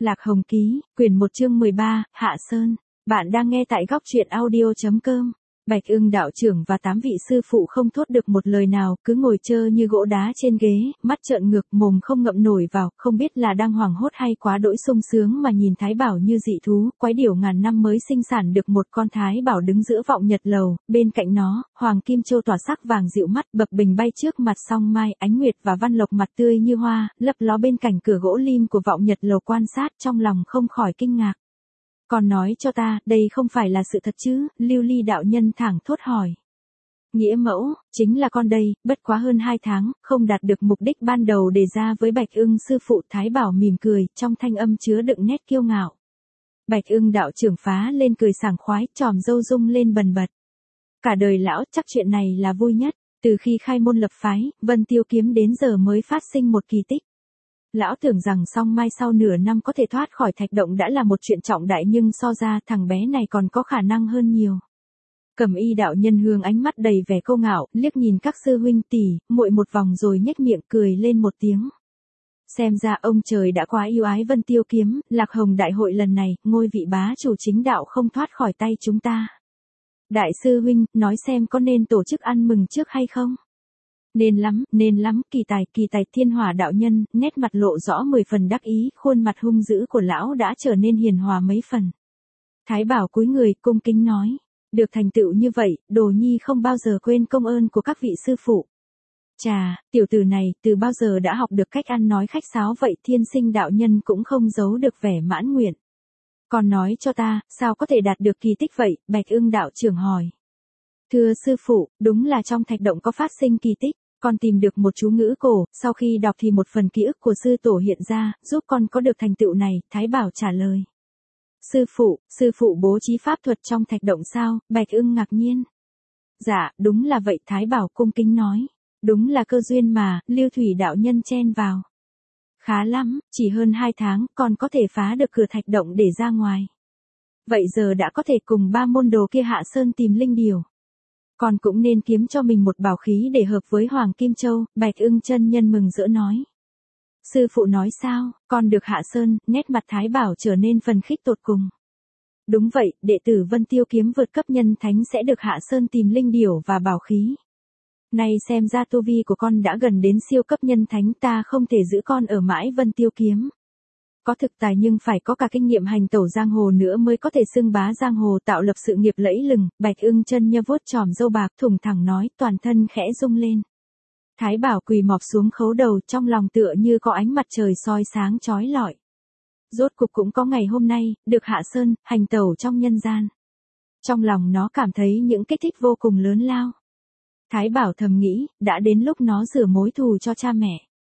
Lạc Hồng Ký, quyển 1 chương 13, Hạ Sơn. Bạn đang nghe tại góc truyện audio.com. Bạch Ưng đạo trưởng và 8 vị sư phụ không thốt được một lời nào, cứ ngồi trơ như gỗ đá trên ghế, mắt trợn ngược, mồm không ngậm nổi vào, không biết là đang hoảng hốt hay quá đỗi sung sướng mà nhìn Thái Bảo như dị thú, quái điểu ngàn năm mới sinh sản được một con Thái Bảo đứng giữa vọng nhật lầu, bên cạnh nó, hoàng kim châu tỏa sắc vàng dịu mắt, bập bình bay trước mặt song mai, ánh nguyệt và văn lộc mặt tươi như hoa, lấp ló bên cạnh cửa gỗ lim của vọng nhật lầu quan sát, trong lòng không khỏi kinh ngạc. Còn nói cho ta, đây không phải là sự thật chứ, Lưu Ly đạo nhân thẳng thốt hỏi. Nghĩa mẫu, chính là con đây, bất quá hơn 2 tháng, không đạt được mục đích ban đầu đề ra với Bạch Ưng sư phụ. Thái Bảo mỉm cười, trong thanh âm chứa đựng nét kiêu ngạo. Bạch Ưng đạo trưởng phá lên cười sảng khoái, tròm râu rung lên bần bật. Cả đời lão chắc chuyện này là vui nhất, từ khi khai môn lập phái, Vân Tiêu kiếm đến giờ mới phát sinh một kỳ tích. Lão tưởng rằng song mai sau nửa năm có thể thoát khỏi thạch động đã là một chuyện trọng đại, nhưng so ra thằng bé này còn có khả năng hơn nhiều. Cẩm Y đạo nhân hướng ánh mắt đầy vẻ câu ngạo, liếc nhìn các sư huynh tỷ, muội một vòng rồi nhếch miệng cười lên một tiếng. Xem ra ông trời đã quá yêu ái Vân Tiêu kiếm, Lạc Hồng đại hội lần này, ngôi vị bá chủ chính đạo không thoát khỏi tay chúng ta. Đại sư huynh, nói xem có nên tổ chức ăn mừng trước hay không? Nên lắm, kỳ tài. Thiên Hỏa đạo nhân, nét mặt lộ rõ 10 phần đắc ý, khuôn mặt hung dữ của lão đã trở nên hiền hòa mấy phần. Thái Bảo cúi người, cung kính nói, được thành tựu như vậy, Đồ Nhi không bao giờ quên công ơn của các vị sư phụ. Chà, tiểu tử này, từ bao giờ đã học được cách ăn nói khách sáo vậy? Thiên Sinh đạo nhân cũng không giấu được vẻ mãn nguyện. Còn nói cho ta, sao có thể đạt được kỳ tích vậy? Bạch Ưng đạo trưởng hỏi. Thưa sư phụ, đúng là trong thạch động có phát sinh kỳ tích. Con tìm được một chú ngữ cổ, sau khi đọc thì một phần ký ức của sư tổ hiện ra, giúp con có được thành tựu này. Thái Bảo trả lời. Sư phụ bố trí pháp thuật trong thạch động sao? Bạch Ưng ngạc nhiên. Dạ, đúng là vậy. Thái Bảo cung kính nói. Đúng là cơ duyên mà, Lưu Thủy đạo nhân chen vào. Khá lắm, chỉ hơn 2 tháng, con có thể phá được cửa thạch động để ra ngoài. Vậy giờ đã có thể cùng 3 môn đồ kia hạ sơn tìm linh điểu. Con cũng nên kiếm cho mình một bảo khí để hợp với Hoàng Kim Châu. Bạch Ưng chân nhân mừng rỡ nói. Sư phụ nói sao, con được hạ sơn? Nét mặt Thái Bảo trở nên phần khích tột cùng. Đúng vậy, đệ tử Vân Tiêu kiếm vượt cấp nhân thánh sẽ được hạ sơn tìm linh điểu và bảo khí. Này xem ra tu vi của con đã gần đến siêu cấp nhân thánh, ta không thể giữ con ở mãi Vân Tiêu kiếm. Có thực tài nhưng phải có cả kinh nghiệm hành tẩu giang hồ nữa mới có thể xưng bá giang hồ, tạo lập sự nghiệp lẫy lừng. Bạch Ưng chân nhân vuốt chòm râu bạc thủng thẳng nói, toàn thân khẽ rung lên. Thái Bảo quỳ mọp xuống khấu đầu, trong lòng tựa như có ánh mặt trời soi sáng chói lọi. Rốt cục cũng có ngày hôm nay, được hạ sơn, hành tẩu trong nhân gian. Trong lòng nó cảm thấy những kích thích vô cùng lớn lao. Thái Bảo thầm nghĩ, đã đến lúc nó rửa mối thù cho cha mẹ.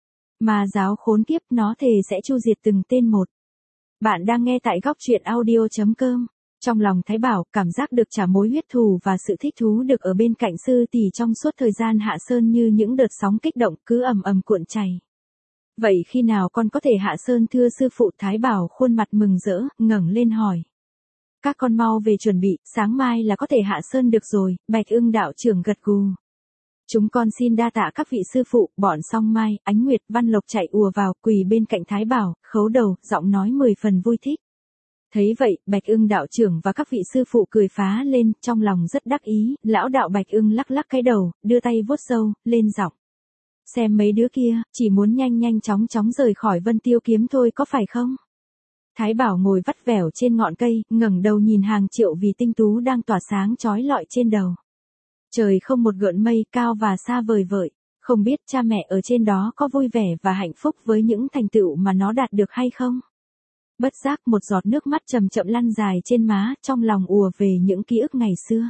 Mà giáo khốn kiếp, nó thề sẽ chu diệt từng tên một. Bạn đang nghe tại góc truyện audio.com. Trong lòng Thái Bảo, cảm giác được trả mối huyết thù và sự thích thú được ở bên cạnh sư tỷ trong suốt thời gian hạ sơn như những đợt sóng kích động cứ ầm ầm cuộn chảy. Vậy khi nào con có thể hạ sơn thưa sư phụ? Thái Bảo khuôn mặt mừng rỡ, ngẩng lên hỏi. Các con mau về chuẩn bị, sáng mai là có thể hạ sơn được rồi. Bạch Ưng đạo trưởng gật gù. Chúng con xin đa tạ các vị sư phụ. Bọn song mai, ánh nguyệt, văn lộc chạy ùa vào, quỳ bên cạnh Thái Bảo, khấu đầu, giọng nói 10 phần vui thích. Thấy vậy, Bạch Ưng đạo trưởng và các vị sư phụ cười phá lên, trong lòng rất đắc ý. Lão đạo Bạch Ưng lắc lắc cái đầu, đưa tay vuốt râu, lên giọng. Xem mấy đứa kia, chỉ muốn nhanh chóng rời khỏi Vân Tiêu kiếm thôi có phải không? Thái Bảo ngồi vắt vẻo trên ngọn cây, ngẩng đầu nhìn hàng triệu vì tinh tú đang tỏa sáng chói lọi trên đầu. Trời không một gợn mây, cao và xa vời vợi, không biết cha mẹ ở trên đó có vui vẻ và hạnh phúc với những thành tựu mà nó đạt được hay không? Bất giác một giọt nước mắt chậm chậm lăn dài trên má, trong lòng ùa về những ký ức ngày xưa.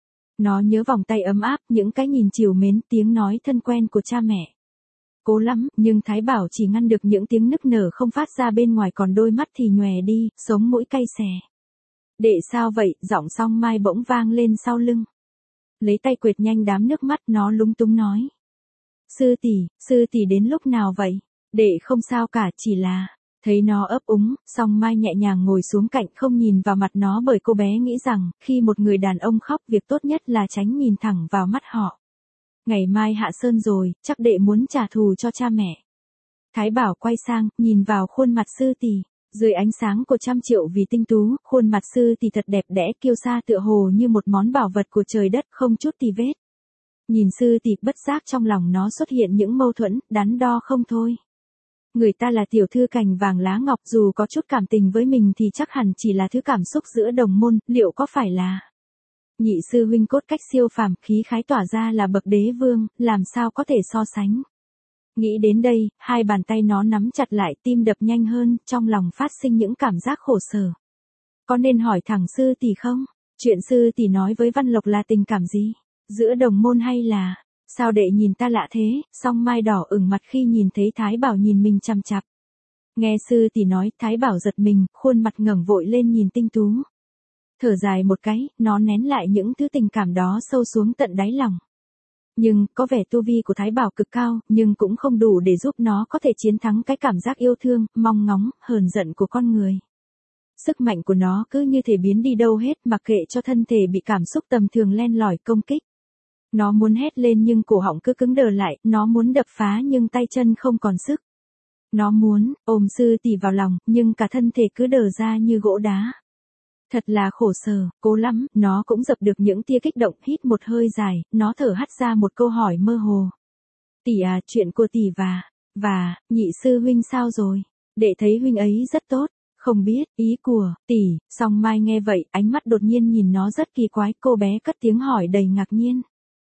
Nó nhớ vòng tay ấm áp, những cái nhìn trìu mến, tiếng nói thân quen của cha mẹ. Cố lắm, nhưng Thái Bảo chỉ ngăn được những tiếng nức nở không phát ra bên ngoài, còn đôi mắt thì nhòe đi, sống mũi cay xè. Đệ sao vậy? Giọng song mai bỗng vang lên sau lưng. Lấy tay quệt nhanh đám nước mắt, nó lúng túng nói. Sư tỷ đến lúc nào vậy? Đệ không sao cả, chỉ là... Thấy nó ấp úng, song mai nhẹ nhàng ngồi xuống cạnh, không nhìn vào mặt nó bởi cô bé nghĩ rằng, khi một người đàn ông khóc việc tốt nhất là tránh nhìn thẳng vào mắt họ. Ngày mai hạ sơn rồi, chắc đệ muốn trả thù cho cha mẹ. Thái Bảo quay sang, nhìn vào khuôn mặt sư tỷ. Dưới ánh sáng của trăm triệu vì tinh tú, khuôn mặt sư tỷ thật đẹp đẽ kiêu sa tựa hồ như một món bảo vật của trời đất không chút tì vết. Nhìn sư tỷ bất giác trong lòng nó xuất hiện những mâu thuẫn, đắn đo không thôi. Người ta là tiểu thư cành vàng lá ngọc dù có chút cảm tình với mình thì chắc hẳn chỉ là thứ cảm xúc giữa đồng môn, liệu có phải là... Nhị sư huynh cốt cách siêu phàm, khí khái tỏa ra là bậc đế vương, làm sao có thể so sánh. Nghĩ đến đây, hai bàn tay nó nắm chặt lại, tim đập nhanh hơn, trong lòng phát sinh những cảm giác khổ sở. Có nên hỏi thẳng sư tỷ không? Chuyện sư tỷ nói với Văn Lộc là tình cảm gì? Giữa đồng môn hay là... Sao đệ nhìn ta lạ thế? Song Mai đỏ ửng mặt khi nhìn thấy Thái Bảo nhìn mình chằm chằm. Nghe sư tỷ nói, Thái Bảo giật mình, khuôn mặt ngẩng vội lên nhìn tinh tú. Thở dài một cái, nó nén lại những thứ tình cảm đó sâu xuống tận đáy lòng. Nhưng, có vẻ tu vi của Thái Bảo cực cao, nhưng cũng không đủ để giúp nó có thể chiến thắng cái cảm giác yêu thương, mong ngóng, hờn giận của con người. Sức mạnh của nó cứ như thể biến đi đâu hết mặc kệ cho thân thể bị cảm xúc tầm thường len lỏi công kích. Nó muốn hét lên nhưng cổ họng cứ cứng đờ lại, nó muốn đập phá nhưng tay chân không còn sức. Nó muốn ôm sư tỷ vào lòng, nhưng cả thân thể cứ đờ ra như gỗ đá. Thật là khổ sở, cố lắm, nó cũng dập được những tia kích động, hít một hơi dài, nó thở hắt ra một câu hỏi mơ hồ. Tỷ à, chuyện của tỷ và, nhị sư huynh sao rồi? Đệ thấy huynh ấy rất tốt, không biết, ý của, tỷ, Song Mai nghe vậy, ánh mắt đột nhiên nhìn nó rất kỳ quái, cô bé cất tiếng hỏi đầy ngạc nhiên.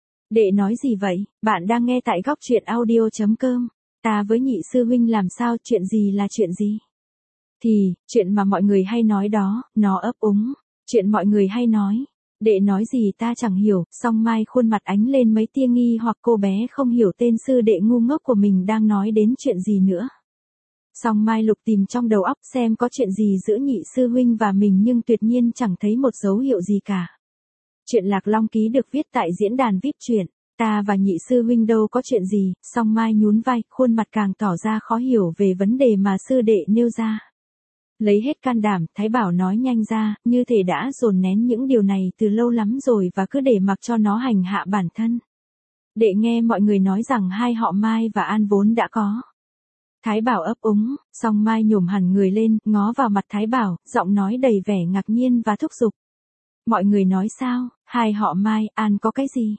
Đệ nói gì vậy? Bạn đang nghe tại góc truyện audio.com. Ta với nhị sư huynh làm sao, chuyện gì là chuyện gì? Thì, chuyện mà mọi người hay nói đó, nó ấp úng. Chuyện mọi người hay nói. Đệ nói gì ta chẳng hiểu, Song Mai khuôn mặt ánh lên mấy tia nghi hoặc cô bé không hiểu tên sư đệ ngu ngốc của mình đang nói đến chuyện gì nữa. Song Mai lục tìm trong đầu óc xem có chuyện gì giữa nhị sư huynh và mình nhưng tuyệt nhiên chẳng thấy một dấu hiệu gì cả. Chuyện Lạc Long Ký được viết tại diễn đàn VIP truyện. Ta và nhị sư huynh đâu có chuyện gì, Song Mai nhún vai, khuôn mặt càng tỏ ra khó hiểu về vấn đề mà sư đệ nêu ra. Lấy hết can đảm, Thái Bảo nói nhanh ra, như thể đã dồn nén những điều này từ lâu lắm rồi và cứ để mặc cho nó hành hạ bản thân. Đệ nghe mọi người nói rằng hai họ Mai và An vốn đã có. Thái Bảo ấp úng, Song Mai nhổm hẳn người lên, ngó vào mặt Thái Bảo, giọng nói đầy vẻ ngạc nhiên và thúc giục. Mọi người nói sao, hai họ Mai, An có cái gì?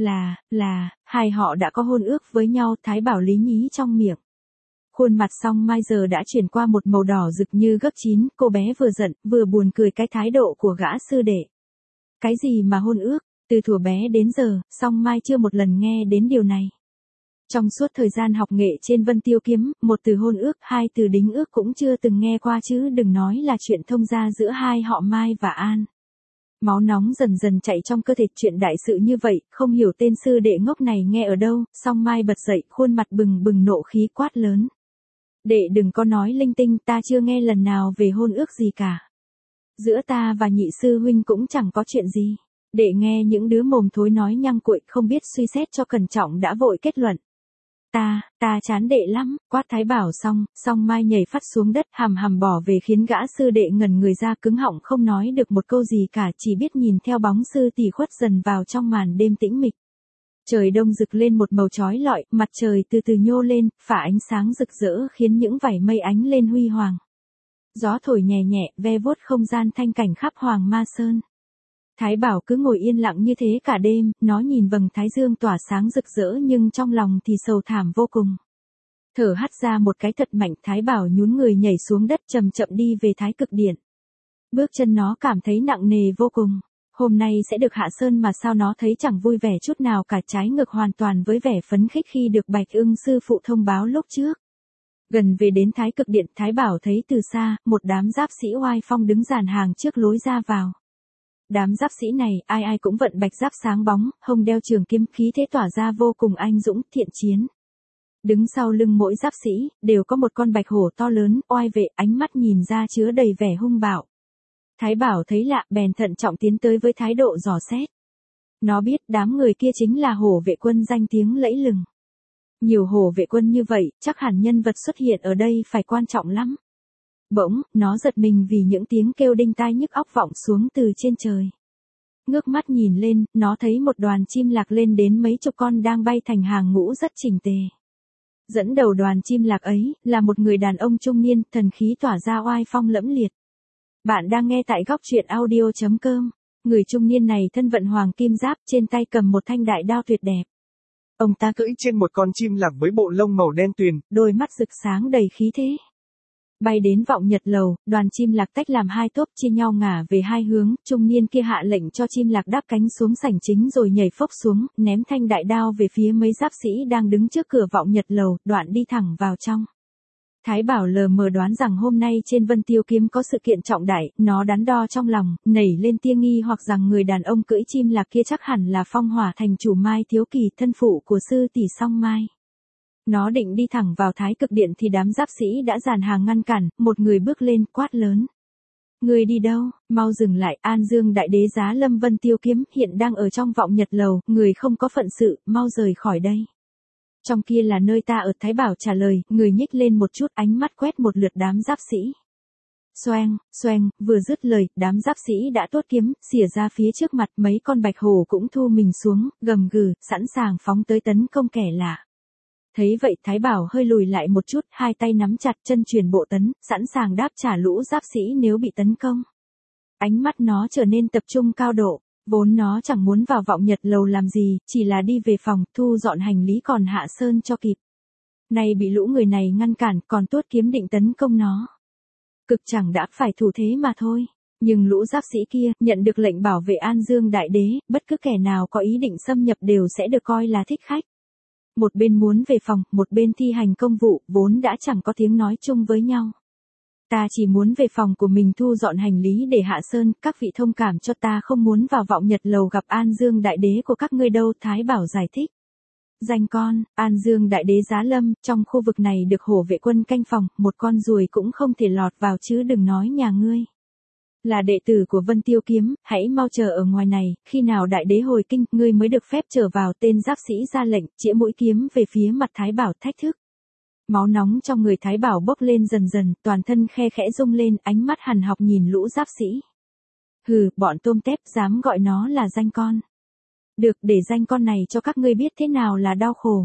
Là, hai họ đã có hôn ước với nhau, Thái Bảo lý nhí trong miệng. Khuôn mặt Song Mai giờ đã chuyển qua một màu đỏ rực như gấp chín, cô bé vừa giận, vừa buồn cười cái thái độ của gã sư đệ. Cái gì mà hôn ước, từ thuở bé đến giờ, Song Mai chưa một lần nghe đến điều này. Trong suốt thời gian học nghệ trên Vân Tiêu Kiếm, một từ hôn ước, hai từ đính ước cũng chưa từng nghe qua chứ đừng nói là chuyện thông gia giữa hai họ Mai và An. Máu nóng dần dần chạy trong cơ thể, chuyện đại sự như vậy, không hiểu tên sư đệ ngốc này nghe ở đâu, Song Mai bật dậy, khuôn mặt bừng bừng nộ khí quát lớn. Đệ đừng có nói linh tinh, ta chưa nghe lần nào về hôn ước gì cả. Giữa ta và nhị sư huynh cũng chẳng có chuyện gì. Đệ nghe những đứa mồm thối nói nhăng cuội, không biết suy xét cho cẩn trọng đã vội kết luận. Ta chán đệ lắm, quát Thái Bảo xong, Song Mai nhảy phắt xuống đất, hàm hàm bỏ về khiến gã sư đệ ngẩn người ra cứng họng không nói được một câu gì cả, chỉ biết nhìn theo bóng sư tỷ khuất dần vào trong màn đêm tĩnh mịch. Trời đông rực lên một màu chói lọi, mặt trời từ từ nhô lên, phả ánh sáng rực rỡ khiến những vảy mây ánh lên huy hoàng. Gió thổi nhẹ nhẹ, ve vuốt không gian thanh cảnh khắp Hoàng Ma Sơn. Thái Bảo cứ ngồi yên lặng như thế cả đêm, nó nhìn vầng thái dương tỏa sáng rực rỡ nhưng trong lòng thì sầu thảm vô cùng. Thở hắt ra một cái thật mạnh, Thái Bảo nhún người nhảy xuống đất chậm chậm đi về Thái Cực Điện. Bước chân nó cảm thấy nặng nề vô cùng. Hôm nay sẽ được hạ sơn mà sao nó thấy chẳng vui vẻ chút nào cả, trái ngược hoàn toàn với vẻ phấn khích khi được Bạch Ưng sư phụ thông báo lúc trước. Gần về đến Thái Cực Điện, Thái Bảo thấy từ xa, một đám giáp sĩ oai phong đứng dàn hàng trước lối ra vào. Đám giáp sĩ này, ai ai cũng vận bạch giáp sáng bóng, hông đeo trường kiếm, khí thế tỏa ra vô cùng anh dũng, thiện chiến. Đứng sau lưng mỗi giáp sĩ, đều có một con bạch hổ to lớn, oai vệ, ánh mắt nhìn ra chứa đầy vẻ hung bạo. Thái Bảo thấy lạ, bèn thận trọng tiến tới với thái độ dò xét. Nó biết đám người kia chính là hổ vệ quân danh tiếng lẫy lừng. Nhiều hổ vệ quân như vậy, chắc hẳn nhân vật xuất hiện ở đây phải quan trọng lắm. Bỗng, nó giật mình vì những tiếng kêu đinh tai nhức óc vọng xuống từ trên trời. Ngước mắt nhìn lên, nó thấy một đoàn chim lạc lên đến mấy chục con đang bay thành hàng ngũ rất chỉnh tề. Dẫn đầu đoàn chim lạc ấy, là một người đàn ông trung niên, thần khí tỏa ra oai phong lẫm liệt. Bạn đang nghe tại góc truyện audio.com. Người trung niên này thân vận hoàng kim giáp, trên tay cầm một thanh đại đao tuyệt đẹp. Ông ta cưỡi trên một con chim lạc với bộ lông màu đen tuyền, đôi mắt rực sáng đầy khí thế. Bay đến vọng nhật lầu, đoàn chim lạc tách làm hai tốp chia nhau ngả về hai hướng, trung niên kia hạ lệnh cho chim lạc đáp cánh xuống sảnh chính rồi nhảy phốc xuống, ném thanh đại đao về phía mấy giáp sĩ đang đứng trước cửa vọng nhật lầu, đoạn đi thẳng vào trong. Thái Bảo lờ mờ đoán rằng hôm nay trên Vân Tiêu Kiếm có sự kiện trọng đại, nó đắn đo trong lòng, nảy lên tia nghi hoặc rằng người đàn ông cưỡi chim lạc kia chắc hẳn là Phong Hỏa thành chủ Mai Thiếu Kỳ, thân phụ của sư tỷ Song Mai. Nó định đi thẳng vào Thái Cực Điện thì đám giáp sĩ đã dàn hàng ngăn cản, một người bước lên quát lớn. Người đi đâu, mau dừng lại, An Dương Đại Đế giá lâm Vân Tiêu Kiếm hiện đang ở trong vọng nhật lầu, người không có phận sự, mau rời khỏi đây. Trong kia là nơi ta ở, Thái Bảo trả lời, người nhích lên một chút, ánh mắt quét một lượt đám giáp sĩ. Xoeng, xoeng, vừa dứt lời, đám giáp sĩ đã tuốt kiếm, xỉa ra phía trước mặt, mấy con bạch hổ cũng thu mình xuống, gầm gừ, sẵn sàng phóng tới tấn công kẻ lạ. Thấy vậy Thái Bảo hơi lùi lại một chút, hai tay nắm chặt, chân truyền bộ tấn, sẵn sàng đáp trả lũ giáp sĩ nếu bị tấn công. Ánh mắt nó trở nên tập trung cao độ, vốn nó chẳng muốn vào vọng nhật lầu làm gì, chỉ là đi về phòng, thu dọn hành lý còn hạ sơn cho kịp. Nay bị lũ người này ngăn cản, còn tuốt kiếm định tấn công nó. Cực chẳng đã phải thủ thế mà thôi. Nhưng lũ giáp sĩ kia, nhận được lệnh bảo vệ An Dương Đại Đế, bất cứ kẻ nào có ý định xâm nhập đều sẽ được coi là thích khách. Một bên muốn về phòng, một bên thi hành công vụ, vốn đã chẳng có tiếng nói chung với nhau. Ta chỉ muốn về phòng của mình thu dọn hành lý để hạ sơn, các vị thông cảm cho, ta không muốn vào vọng nhật lầu gặp An Dương Đại Đế của các ngươi đâu, Thái Bảo giải thích. Danh con, An Dương Đại Đế giá lâm, trong khu vực này được hổ vệ quân canh phòng, một con ruồi cũng không thể lọt vào chứ đừng nói nhà ngươi. Là đệ tử của Vân Tiêu Kiếm, hãy mau chờ ở ngoài này, khi nào Đại Đế hồi kinh, ngươi mới được phép trở vào, tên giáp sĩ ra lệnh, chĩa mũi kiếm về phía mặt Thái Bảo thách thức. Máu nóng trong người Thái Bảo bốc lên dần dần, toàn thân khe khẽ rung lên, ánh mắt hằn học nhìn lũ giáp sĩ. Hừ, bọn tôm tép, dám gọi nó là danh con. Được, để danh con này cho các ngươi biết thế nào là đau khổ.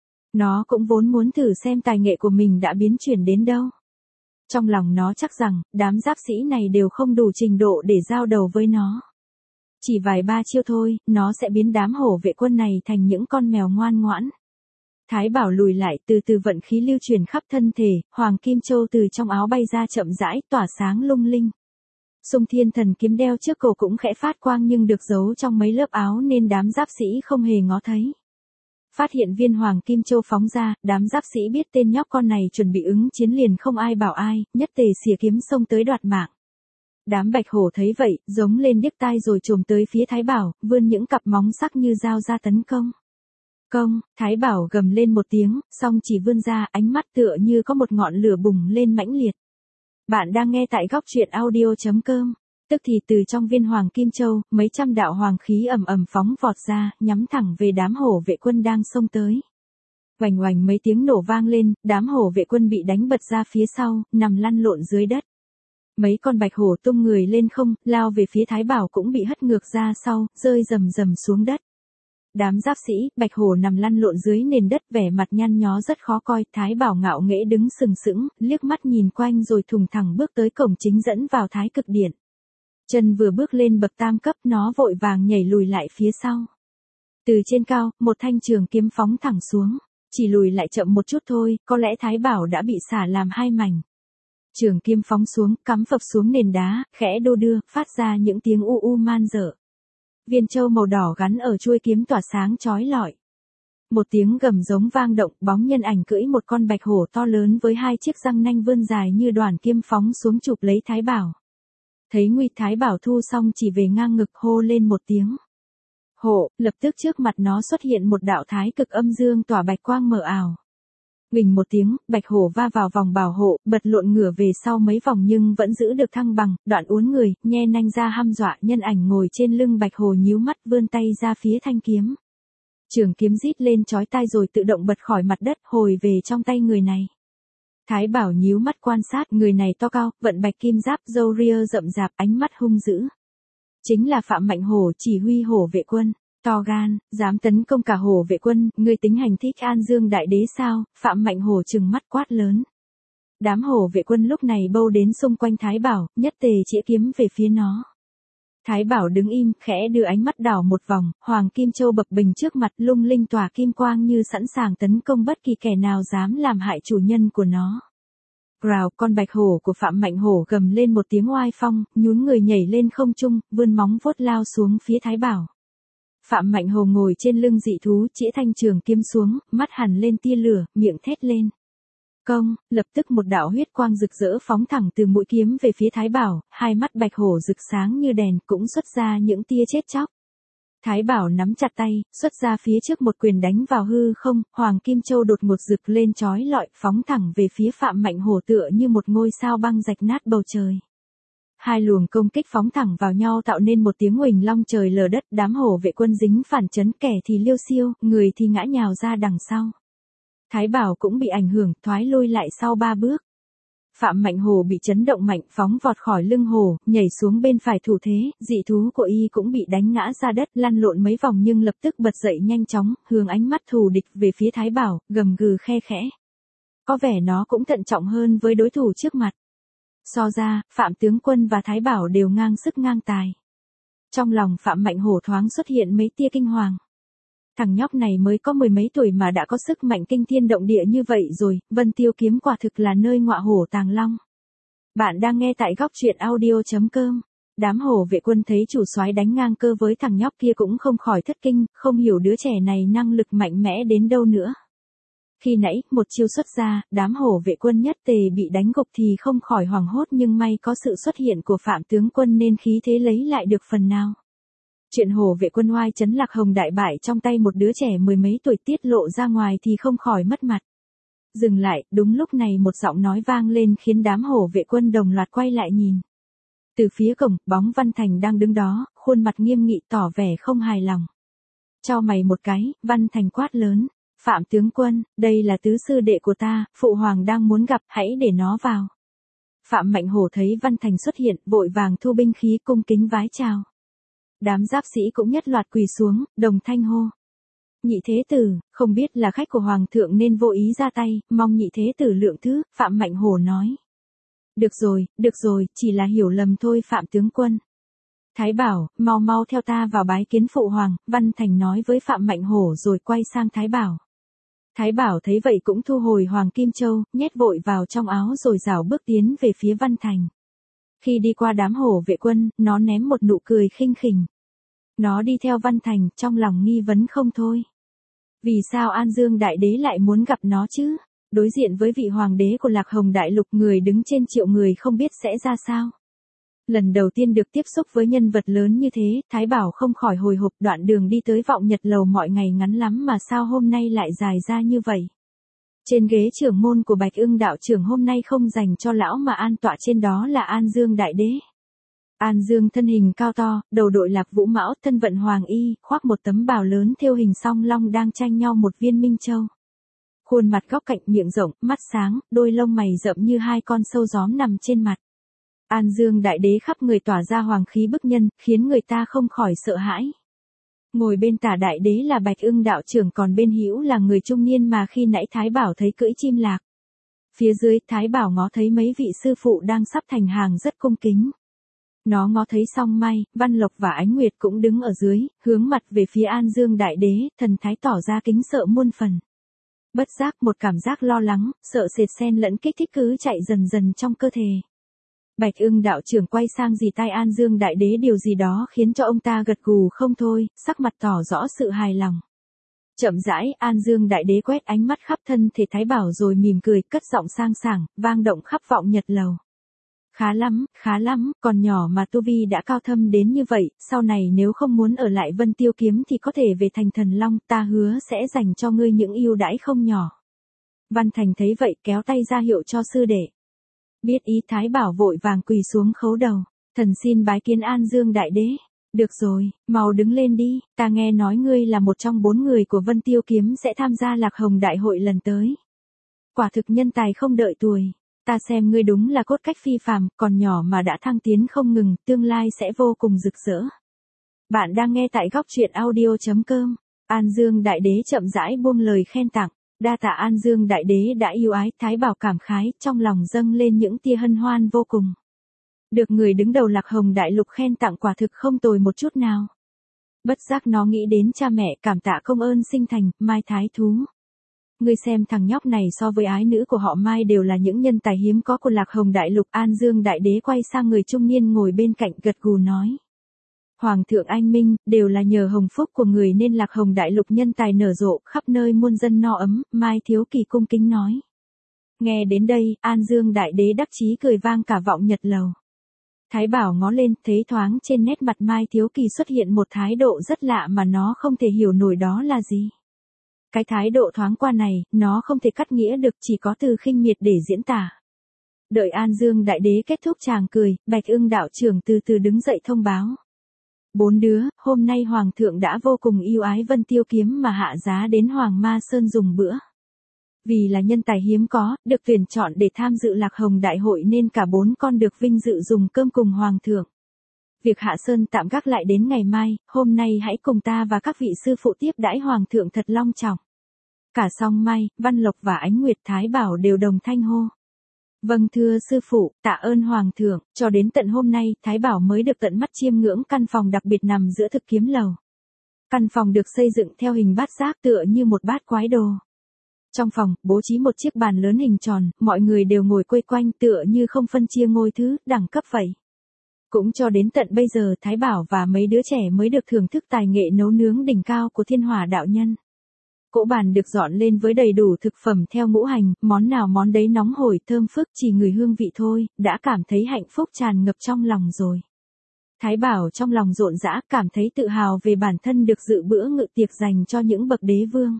Nó cũng vốn muốn thử xem tài nghệ của mình đã biến chuyển đến đâu. Trong lòng nó chắc rằng, đám giáp sĩ này đều không đủ trình độ để giao đầu với nó. Chỉ vài ba chiêu thôi, nó sẽ biến đám hổ vệ quân này thành những con mèo ngoan ngoãn. Thái Bảo lùi lại, từ từ vận khí lưu truyền khắp thân thể, Hoàng Kim Châu từ trong áo bay ra chậm rãi, tỏa sáng lung linh. Xung Thiên Thần kiếm đeo trước cổ cũng khẽ phát quang nhưng được giấu trong mấy lớp áo nên đám giáp sĩ không hề ngó thấy. Phát hiện viên Hoàng Kim Châu phóng ra, đám giáp sĩ biết tên nhóc con này chuẩn bị ứng chiến liền không ai bảo ai, nhất tề xìa kiếm xông tới đoạt mạng. Đám bạch hổ thấy vậy, giống lên điếc tai rồi trồm tới phía Thái Bảo, vươn những cặp móng sắc như dao ra tấn công. Công, Thái Bảo gầm lên một tiếng, song chỉ vươn ra, ánh mắt tựa như có một ngọn lửa bùng lên mãnh liệt. Bạn đang nghe tại góc truyện audio.com. Tức thì từ trong viên Hoàng Kim Châu, mấy trăm đạo hoàng khí ầm ầm phóng vọt ra, nhắm thẳng về đám hổ vệ quân đang xông tới. Oành oành mấy tiếng nổ vang lên, đám hổ vệ quân bị đánh bật ra phía sau, nằm lăn lộn dưới đất. Mấy con bạch hổ tung người lên không, lao về phía Thái Bảo cũng bị hất ngược ra sau, rơi rầm rầm xuống đất. Đám giáp sĩ, bạch hổ nằm lăn lộn dưới nền đất, vẻ mặt nhăn nhó rất khó coi, Thái Bảo ngạo nghễ đứng sừng sững, liếc mắt nhìn quanh rồi thùng thẳng bước tới cổng chính dẫn vào Thái Cực Điện. Chân vừa bước lên bậc tam cấp, nó vội vàng nhảy lùi lại phía sau. Từ trên cao, một thanh trường kiếm phóng thẳng xuống, chỉ lùi lại chậm một chút thôi, có lẽ Thái Bảo đã bị xả làm hai mảnh. Trường kiếm phóng xuống, cắm phập xuống nền đá, khẽ đô đưa, phát ra những tiếng u u man dở. Viên châu màu đỏ gắn ở chuôi kiếm tỏa sáng chói lọi. Một tiếng gầm giống vang động, bóng nhân ảnh cưỡi một con bạch hổ to lớn với hai chiếc răng nanh vươn dài như đoàn kiếm phóng xuống chụp lấy Thái Bảo. Thấy nguy, Thái Bảo thu xong chỉ về ngang ngực, hô lên một tiếng. Hộ, lập tức trước mặt nó xuất hiện một đạo thái cực âm dương tỏa bạch quang mờ ảo. Huỳnh một tiếng, bạch hổ va vào vòng bảo hộ, bật lộn ngửa về sau mấy vòng nhưng vẫn giữ được thăng bằng, đoạn uốn người, nhe nanh ra hăm dọa, nhân ảnh ngồi trên lưng bạch hổ nhíu mắt vươn tay ra phía thanh kiếm. Trường kiếm rít lên chói tai rồi tự động bật khỏi mặt đất, hồi về trong tay người này. Thái Bảo nhíu mắt quan sát, người này to cao, vận bạch kim giáp, râu ria rậm rạp, ánh mắt hung dữ. Chính là Phạm Mạnh Hổ, chỉ huy hổ vệ quân. To gan, dám tấn công cả Hổ Vệ Quân, ngươi tính hành thích An Dương Đại Đế sao? Phạm Mạnh Hổ trừng mắt quát lớn. Đám Hổ Vệ Quân lúc này bâu đến xung quanh Thái Bảo, nhất tề chĩa kiếm về phía nó. Thái Bảo đứng im, khẽ đưa ánh mắt đảo một vòng, Hoàng Kim Châu bập bình trước mặt lung linh tỏa kim quang như sẵn sàng tấn công bất kỳ kẻ nào dám làm hại chủ nhân của nó. Rào, con bạch hổ của Phạm Mạnh Hổ gầm lên một tiếng oai phong, nhún người nhảy lên không trung, vươn móng vuốt lao xuống phía Thái Bảo. Phạm Mạnh Hổ ngồi trên lưng dị thú, chĩa thanh trường kiếm xuống, mắt hằn lên tia lửa, miệng thét lên. Công, lập tức một đạo huyết quang rực rỡ phóng thẳng từ mũi kiếm về phía Thái Bảo, hai mắt bạch hổ rực sáng như đèn cũng xuất ra những tia chết chóc. Thái Bảo nắm chặt tay, xuất ra phía trước một quyền đánh vào hư không, Hoàng Kim Châu đột ngột rực lên chói lọi, phóng thẳng về phía Phạm Mạnh Hổ tựa như một ngôi sao băng rạch nát bầu trời. Hai luồng công kích phóng thẳng vào nhau tạo nên một tiếng huỳnh long trời lở đất, đám Hổ Vệ Quân dính phản chấn, kẻ thì liêu xiêu, người thì ngã nhào ra đằng sau. Thái Bảo cũng bị ảnh hưởng, thoái lui lại sau 3 bước. Phạm Mạnh Hổ bị chấn động mạnh, phóng vọt khỏi lưng hổ, nhảy xuống bên phải thủ thế, dị thú của y cũng bị đánh ngã ra đất, lăn lộn mấy vòng nhưng lập tức bật dậy nhanh chóng, hướng ánh mắt thù địch về phía Thái Bảo, gầm gừ khe khẽ. Có vẻ nó cũng thận trọng hơn với đối thủ trước mặt. So ra, Phạm tướng quân và Thái Bảo đều ngang sức ngang tài. Trong lòng Phạm Mạnh Hổ thoáng xuất hiện mấy tia kinh hoàng. Thằng nhóc này mới có 10 mấy tuổi mà đã có sức mạnh kinh thiên động địa như vậy rồi, Vân Tiêu Kiếm quả thực là nơi ngọa hổ tàng long. Bạn đang nghe tại góc truyện audio.com. Đám Hổ Vệ Quân thấy chủ soái đánh ngang cơ với thằng nhóc kia cũng không khỏi thất kinh, không hiểu đứa trẻ này năng lực mạnh mẽ đến đâu nữa. Khi nãy, một chiêu xuất ra, đám Hổ Vệ Quân nhất tề bị đánh gục thì không khỏi hoảng hốt, nhưng may có sự xuất hiện của Phạm tướng quân nên khí thế lấy lại được phần nào. Chuyện Hổ Vệ Quân oai trấn Lạc Hồng đại bại trong tay một đứa trẻ 10 mấy tuổi tiết lộ ra ngoài thì không khỏi mất mặt. Dừng lại, đúng lúc này một giọng nói vang lên khiến đám Hổ Vệ Quân đồng loạt quay lại nhìn. Từ phía cổng, bóng Văn Thành đang đứng đó, khuôn mặt nghiêm nghị tỏ vẻ không hài lòng. Cho mày một cái, Văn Thành quát lớn. Phạm tướng quân, đây là tứ sư đệ của ta, phụ hoàng đang muốn gặp, hãy để nó vào. Phạm Mạnh Hổ thấy Văn Thành xuất hiện, vội vàng thu binh khí cung kính vái chào. Đám giáp sĩ cũng nhất loạt quỳ xuống, đồng thanh hô. Nhị thế tử, không biết là khách của hoàng thượng nên vô ý ra tay, mong nhị thế tử lượng thứ, Phạm Mạnh Hổ nói. Được rồi, chỉ là hiểu lầm thôi Phạm tướng quân. Thái Bảo, mau theo ta vào bái kiến phụ hoàng, Văn Thành nói với Phạm Mạnh Hổ rồi quay sang Thái Bảo. Thái Bảo thấy vậy cũng thu hồi Hoàng Kim Châu, nhét vội vào trong áo rồi rảo bước tiến về phía Văn Thành. Khi đi qua đám Hổ Vệ Quân, nó ném một nụ cười khinh khỉnh. Nó đi theo Văn Thành, trong lòng nghi vấn không thôi. Vì sao An Dương Đại Đế lại muốn gặp nó chứ? Đối diện với vị hoàng đế của Lạc Hồng Đại Lục, người đứng trên triệu người không biết sẽ ra sao. Lần đầu tiên được tiếp xúc với nhân vật lớn như thế, Thái Bảo không khỏi hồi hộp, đoạn đường đi tới Vọng Nhật Lầu mọi ngày ngắn lắm mà sao hôm nay lại dài ra như vậy. Trên ghế trưởng môn của Bạch Ưng đạo trưởng hôm nay không dành cho lão mà an tọa trên đó là An Dương Đại Đế. An Dương thân hình cao to, đầu đội lạc vũ mão, thân vận hoàng y, khoác một tấm bào lớn thêu hình song long đang tranh nhau một viên minh châu. Khuôn mặt góc cạnh, miệng rộng, mắt sáng, đôi lông mày rậm như hai con sâu gióm nằm trên mặt. An Dương Đại Đế khắp người tỏa ra hoàng khí bức nhân, khiến người ta không khỏi sợ hãi. Ngồi bên tả Đại Đế là Bạch Ưng đạo trưởng, còn bên hữu là người trung niên mà khi nãy Thái Bảo thấy cưỡi chim lạc. Phía dưới, Thái Bảo ngó thấy mấy vị sư phụ đang sắp thành hàng rất cung kính. Nó ngó thấy Song Mai, Văn Lộc và Ánh Nguyệt cũng đứng ở dưới, hướng mặt về phía An Dương Đại Đế, thần thái tỏ ra kính sợ muôn phần. Bất giác một cảm giác lo lắng, sợ sệt xen lẫn kích thích cứ chạy dần dần trong cơ thể. Bạch Ưng đạo trưởng quay sang dì tai An Dương Đại Đế điều gì đó khiến cho ông ta gật gù không thôi, sắc mặt tỏ rõ sự hài lòng. Chậm rãi, An Dương Đại Đế quét ánh mắt khắp thân thể Thái Bảo rồi mỉm cười, cất giọng sang sảng, vang động khắp Vọng Nhật Lầu. Khá lắm, còn nhỏ mà tu vi đã cao thâm đến như vậy, sau này nếu không muốn ở lại Vân Tiêu Kiếm thì có thể về thành Thần Long, ta hứa sẽ dành cho ngươi những ưu đãi không nhỏ. Văn Thành thấy vậy kéo tay ra hiệu cho sư đệ. Biết ý, Thái Bảo vội vàng quỳ xuống khấu đầu, thần xin bái kiến An Dương Đại Đế. Được rồi, mau đứng lên đi, ta nghe nói ngươi là một trong 4 người của Vân Tiêu Kiếm sẽ tham gia Lạc Hồng Đại hội lần tới. Quả thực nhân tài không đợi tuổi. Ta xem ngươi đúng là cốt cách phi phàm, còn nhỏ mà đã thăng tiến không ngừng, tương lai sẽ vô cùng rực rỡ. Bạn đang nghe tại góc truyện audio.com. An Dương Đại Đế chậm rãi buông lời khen tặng. Đa tạ An Dương Đại Đế đã yêu ái. Thái Bảo cảm khái, trong lòng dâng lên những tia hân hoan vô cùng. Được người đứng đầu Lạc Hồng Đại Lục khen tặng quả thực không tồi một chút nào. Bất giác nó nghĩ đến cha mẹ, cảm tạ công ơn sinh thành, Mai Thái Thú. Ngươi xem thằng nhóc này so với ái nữ của họ Mai đều là những nhân tài hiếm có của Lạc Hồng Đại Lục. An Dương Đại Đế quay sang người trung niên ngồi bên cạnh gật gù nói. Hoàng thượng anh minh, đều là nhờ hồng phúc của người nên Lạc Hồng Đại Lục nhân tài nở rộ, khắp nơi muôn dân no ấm, Mai Thiếu Kỳ cung kính nói. Nghe đến đây, An Dương Đại Đế đắc chí cười vang cả vọng nhật lầu. Thái Bảo ngó lên, thấy thoáng trên nét mặt Mai Thiếu Kỳ xuất hiện một thái độ rất lạ mà nó không thể hiểu nổi đó là gì. Cái thái độ thoáng qua này, nó không thể cắt nghĩa được, chỉ có từ khinh miệt để diễn tả. Đợi An Dương Đại Đế kết thúc chàng cười, Bạch Ưng đạo trưởng từ từ đứng dậy thông báo. 4 đứa, hôm nay Hoàng thượng đã vô cùng yêu ái Vân Tiêu Kiếm mà hạ giá đến Hoàng Ma Sơn dùng bữa. Vì là nhân tài hiếm có, được tuyển chọn để tham dự Lạc Hồng Đại hội nên cả 4 con được vinh dự dùng cơm cùng Hoàng thượng. Việc hạ sơn tạm gác lại đến ngày mai, hôm nay hãy cùng ta và các vị sư phụ tiếp đãi Hoàng thượng thật long trọng. Cả Song Mai, Văn Lộc và Ánh Nguyệt Thái Bảo đều đồng thanh hô. Vâng thưa sư phụ, tạ ơn Hoàng thượng, cho đến tận hôm nay, Thái Bảo mới được tận mắt chiêm ngưỡng căn phòng đặc biệt nằm giữa thực kiếm lầu. Căn phòng được xây dựng theo hình bát giác tựa như một bát quái đồ. Trong phòng, bố trí một chiếc bàn lớn hình tròn, mọi người đều ngồi quây quanh tựa như không phân chia ngôi thứ, đẳng cấp vậy. Cũng cho đến tận bây giờ Thái Bảo và mấy đứa trẻ mới được thưởng thức tài nghệ nấu nướng đỉnh cao của Thiên Hỏa đạo nhân. Cỗ bàn được dọn lên với đầy đủ thực phẩm theo ngũ hành, món nào món đấy nóng hổi thơm phức, chỉ ngửi hương vị thôi, đã cảm thấy hạnh phúc tràn ngập trong lòng rồi. Thái Bảo trong lòng rộn rã, cảm thấy tự hào về bản thân được dự bữa ngự tiệc dành cho những bậc đế vương.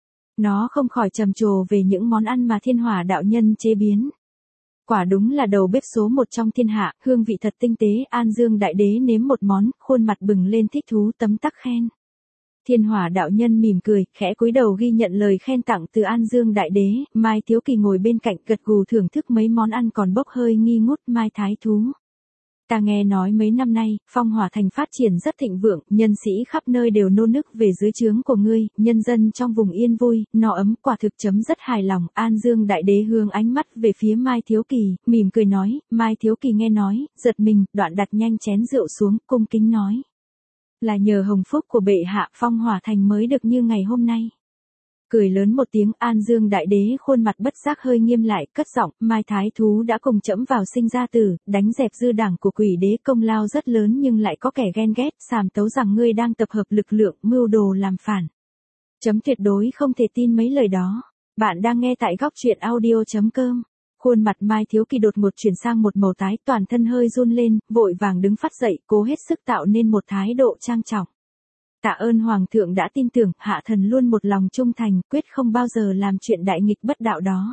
Nó không khỏi trầm trồ về những món ăn mà Thiên Hỏa đạo nhân chế biến. Quả đúng là đầu bếp số 1 trong thiên hạ, hương vị thật tinh tế. An Dương Đại Đế nếm một món, khuôn mặt bừng lên thích thú tấm tắc khen. Thiên Hỏa đạo nhân mỉm cười, khẽ cúi đầu ghi nhận lời khen tặng từ An Dương Đại Đế. Mai Thiếu Kỳ ngồi bên cạnh gật gù thưởng thức mấy món ăn còn bốc hơi nghi ngút. Mai Thái Thú, ta nghe nói mấy năm nay, Phong Hỏa Thành phát triển rất thịnh vượng, nhân sĩ khắp nơi đều nô nức về dưới trướng của ngươi, nhân dân trong vùng yên vui, no ấm, quả thực chấm rất hài lòng. An Dương Đại Đế hướng ánh mắt về phía Mai Thiếu Kỳ, mỉm cười nói. Mai Thiếu Kỳ nghe nói, giật mình, đoạn đặt nhanh chén rượu xuống, cung kính nói. Là nhờ hồng phúc của bệ hạ, Phong Hỏa Thành mới được như ngày hôm nay. Cười lớn một tiếng, An Dương Đại Đế khuôn mặt bất giác hơi nghiêm lại, cất giọng, Mai Thái Thú đã cùng trẫm vào sinh ra tử, đánh dẹp dư đảng của Quỷ Đế, công lao rất lớn nhưng lại có kẻ ghen ghét, sàm tấu rằng ngươi đang tập hợp lực lượng, mưu đồ làm phản. Trẫm tuyệt đối không thể tin mấy lời đó. Bạn đang nghe tại góc truyện audio.com. Khuôn mặt Mai Thiếu Kỳ đột ngột chuyển sang một màu tái, toàn thân hơi run lên, vội vàng đứng phát dậy, cố hết sức tạo nên một thái độ trang trọng. Tạ ơn Hoàng thượng đã tin tưởng, hạ thần luôn một lòng trung thành, quyết không bao giờ làm chuyện đại nghịch bất đạo đó.